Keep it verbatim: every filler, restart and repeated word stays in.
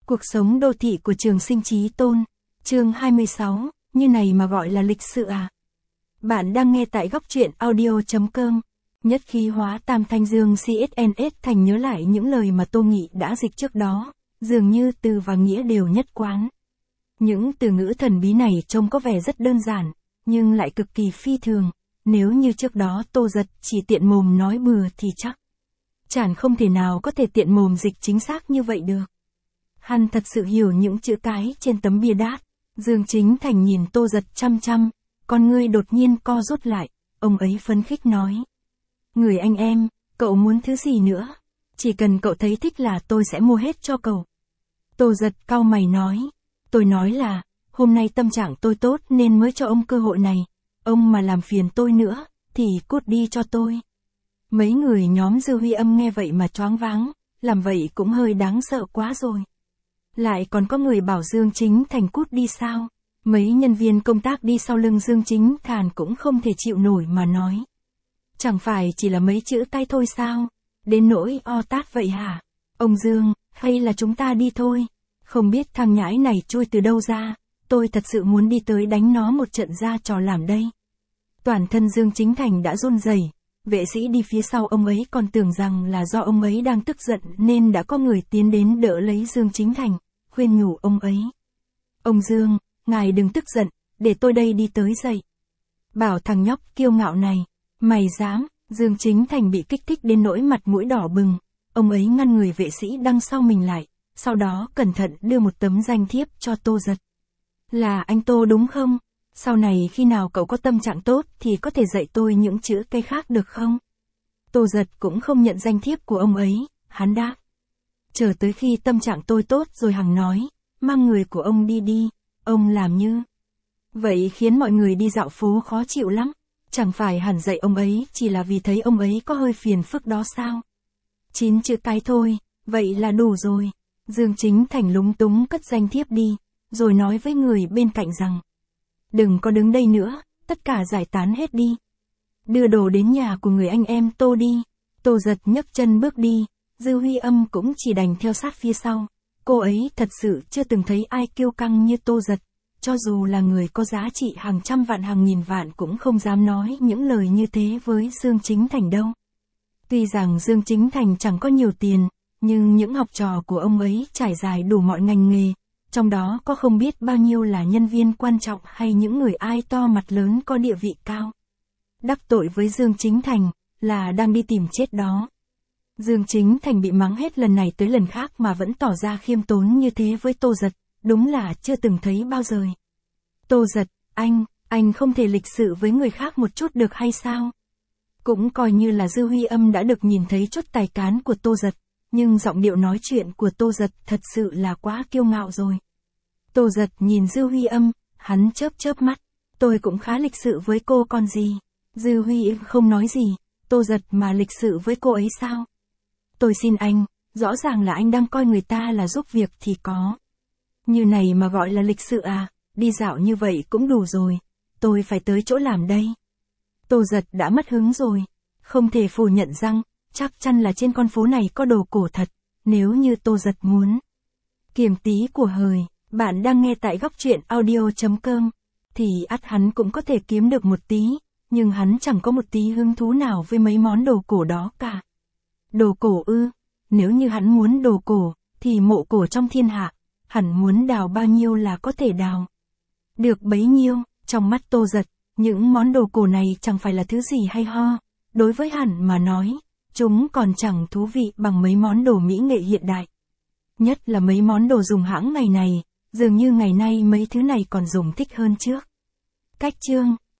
Cuộc sống đô thị của Trường Sinh Chí Tôn, chương hai mươi sáu, như này mà gọi là lịch sự à? Bạn đang nghe tại góc truyện audio chấm com. Nhất khí hóa tam thanh dương xê ét en ét thành nhớ lại những lời mà Tô Nghị đã dịch trước đó, dường như từ và nghĩa đều nhất quán. Những từ ngữ thần bí này trông có vẻ rất đơn giản, nhưng lại cực kỳ phi thường. Nếu như trước đó Tô Giật chỉ tiện mồm nói bừa thì chắc chẳng không thể nào có thể tiện mồm dịch chính xác như vậy được. Hắn thật sự hiểu những chữ cái trên tấm bia đát. Dương Chính Thành nhìn Tô Giật chăm chăm, con ngươi đột nhiên co rút lại, ông ấy phấn khích nói. Người anh em, cậu muốn thứ gì nữa? Chỉ cần cậu thấy thích là tôi sẽ mua hết cho cậu. Tô Giật cau mày nói. Tôi nói là, hôm nay tâm trạng tôi tốt nên mới cho ông cơ hội này. Ông mà làm phiền tôi nữa, thì cút đi cho tôi. Mấy người nhóm Dư Huy Âm nghe vậy mà choáng váng, làm vậy cũng hơi đáng sợ quá rồi. Lại còn có người bảo Dương Chính Thành cút đi sao? Mấy nhân viên công tác đi sau lưng Dương Chính Thành cũng không thể chịu nổi mà nói. Chẳng phải chỉ là mấy chữ tay thôi sao? Đến nỗi o tát vậy hả? Ông Dương, hay là chúng ta đi thôi? Không biết thằng nhãi này chui từ đâu ra, tôi thật sự muốn đi tới đánh nó một trận ra trò làm đây. Toàn thân Dương Chính Thành đã run rẩy. Vệ sĩ đi phía sau ông ấy còn tưởng rằng là do ông ấy đang tức giận nên đã có người tiến đến đỡ lấy Dương Chính Thành, khuyên nhủ ông ấy. Ông Dương, ngài đừng tức giận, để tôi đây đi tới dậy. Bảo thằng nhóc kiêu ngạo này, mày dám, Dương Chính Thành bị kích thích đến nỗi mặt mũi đỏ bừng, ông ấy ngăn người vệ sĩ đằng sau mình lại, sau đó cẩn thận đưa một tấm danh thiếp cho Tô Giật. Là anh Tô đúng không? Sau này khi nào cậu có tâm trạng tốt thì có thể dạy tôi những chữ cây khác được không? Tô Giật cũng không nhận danh thiếp của ông ấy, hắn đáp. Chờ tới khi tâm trạng tôi tốt rồi hằng nói, mang người của ông đi đi, ông làm như. Vậy khiến mọi người đi dạo phố khó chịu lắm, chẳng phải hẳn dạy ông ấy chỉ là vì thấy ông ấy có hơi phiền phức đó sao? Chín chữ cái thôi, vậy là đủ rồi. Dương Chính Thành lúng túng cất danh thiếp đi, rồi nói với người bên cạnh rằng. Đừng có đứng đây nữa, tất cả giải tán hết đi. Đưa đồ đến nhà của người anh em Tô đi. Tô Giật nhấc chân bước đi, Dư Huy Âm cũng chỉ đành theo sát phía sau. Cô ấy thật sự chưa từng thấy ai kiêu căng như Tô Giật. Cho dù là người có giá trị hàng trăm vạn hàng nghìn vạn cũng không dám nói những lời như thế với Dương Chính Thành đâu. Tuy rằng Dương Chính Thành chẳng có nhiều tiền, nhưng những học trò của ông ấy trải dài đủ mọi ngành nghề. Trong đó có không biết bao nhiêu là nhân viên quan trọng hay những người ai to mặt lớn có địa vị cao. Đắc tội với Dương Chính Thành, là đang đi tìm chết đó. Dương Chính Thành bị mắng hết lần này tới lần khác mà vẫn tỏ ra khiêm tốn như thế với Tô Giật, đúng là chưa từng thấy bao giờ. Tô Giật, anh, anh không thể lịch sự với người khác một chút được hay sao? Cũng coi như là Dư Huy Âm đã được nhìn thấy chút tài cán của Tô Giật, nhưng giọng điệu nói chuyện của Tô Giật thật sự là quá kiêu ngạo rồi. Tô Giật nhìn Dư Huy Âm, hắn chớp chớp mắt, tôi cũng khá lịch sự với cô còn gì. Dư Huy Âm không nói gì, Tô Giật mà lịch sự với cô ấy sao? Tôi xin anh, rõ ràng là anh đang coi người ta là giúp việc thì có. Như này mà gọi là lịch sự à, đi dạo như vậy cũng đủ rồi, tôi phải tới chỗ làm đây. Tô Giật đã mất hứng rồi, không thể phủ nhận rằng, chắc chắn là trên con phố này có đồ cổ thật, nếu như Tô Giật muốn. Kiềm tí của hời. Bạn đang nghe tại góc truyện audio chấm com, thì ắt hắn cũng có thể kiếm được một tí, nhưng hắn chẳng có một tí hứng thú nào với mấy món đồ cổ đó cả. Đồ cổ ư, nếu như hắn muốn đồ cổ, thì mộ cổ trong thiên hạ, hẳn muốn đào bao nhiêu là có thể đào. Được bấy nhiêu, trong mắt Tô Giật, những món đồ cổ này chẳng phải là thứ gì hay ho, đối với hắn mà nói, chúng còn chẳng thú vị bằng mấy món đồ mỹ nghệ hiện đại. Nhất là mấy món đồ dùng hãng ngày này. Dường như ngày nay mấy thứ này còn dùng thích hơn trước. Cách chương